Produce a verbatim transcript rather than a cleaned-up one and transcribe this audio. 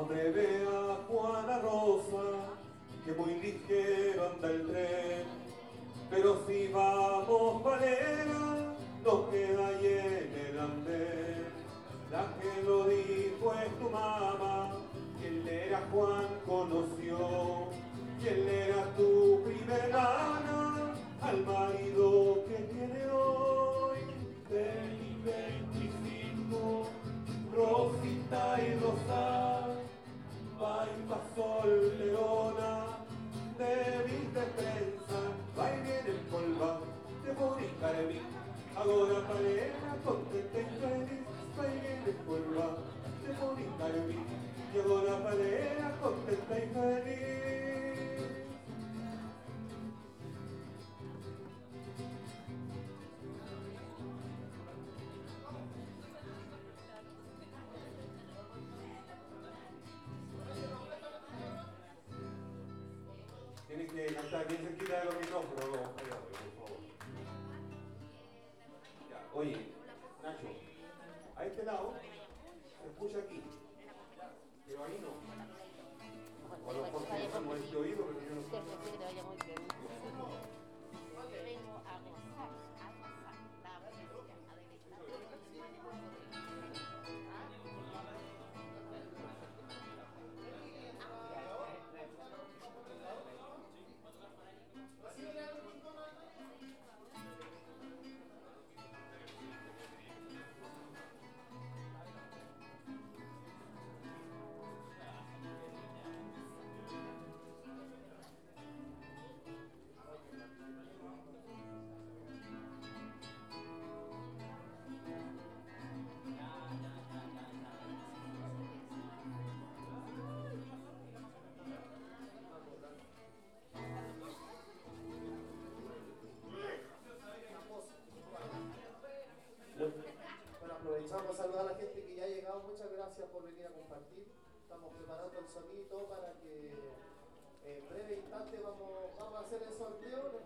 hombre ve a Juana Rosa, que muy ligero anda el tren, pero si vamos Valera, nos queda ahí en el andén. La que lo dijo es tu mamá, que él era Juan conoció, y él era tu primera hermana, al marido que tiene hoy. Del veinticinco, Rosita y Rosa, va y va solterona, débil de prensa, va y viene el polva, de Mónica de mí, ahora palera, contenta y feliz, va y viene el polva, de Mónica de mí, y ahora palera, contenta y feliz. Tienes que cantar bien cerquita de los micrófonos, por favor. Ya, oye, Nacho, a este lado se escucha aquí, pero ahí no. O a lo mejor tenemos este oído, pero yo no sé. Que te vaya muy bien. Yo vengo a gozar, a gozar la música, a Bueno, aprovechamos a saludar a la gente que ya ha llegado. Muchas gracias por venir a compartir. Estamos preparando el sonido para que en breve instante vamos, vamos a hacer el sorteo. Les